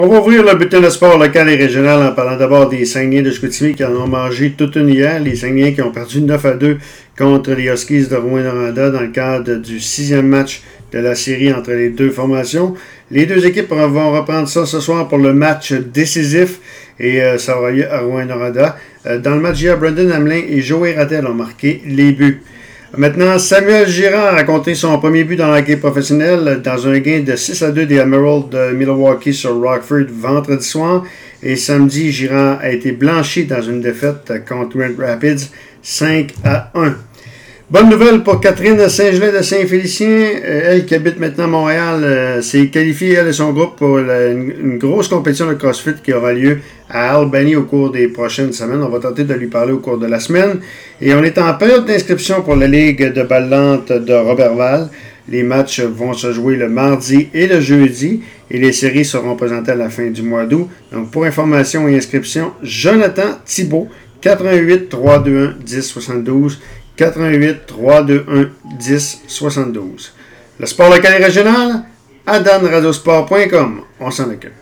On va ouvrir le bulletin de sport local et régional en parlant d'abord des Saguenayens de Chicoutimi qui en ont mangé toute une hier. Les Saguenayens qui ont perdu 9-2 contre les Huskies de Rouyn-Noranda dans le cadre du 6e match de la série entre les deux formations. Les deux équipes vont reprendre ça ce soir pour le match décisif et ça aura lieu à Rouyn-Noranda. Dans le match hier, Brendan Hamelin et Joey Rattel ont marqué les buts. Maintenant, Samuel Girard a compté son premier but dans la game professionnelle dans un gain de 6-2 des Emeralds de Milwaukee sur Rockford vendredi soir. Et samedi, Girard a été blanchi dans une défaite contre Grand Rapids 5-1. Bonne nouvelle pour Catherine Saint-Gelais de Saint-Félicien. Elle qui habite maintenant à Montréal s'est qualifiée, elle et son groupe, pour une grosse compétition de CrossFit qui aura lieu à Albany au cours des prochaines semaines. On va tenter de lui parler au cours de la semaine. Et on est en période d'inscription pour la Ligue de balle lente de Roberval. Les matchs vont se jouer le mardi et le jeudi et les séries seront présentées à la fin du mois d'août. Donc pour information et inscription, Jonathan Thibault, 88 321 10 72. 88 321 10 72. Le sport local et régional, à danradiosport.com. On s'en occupe.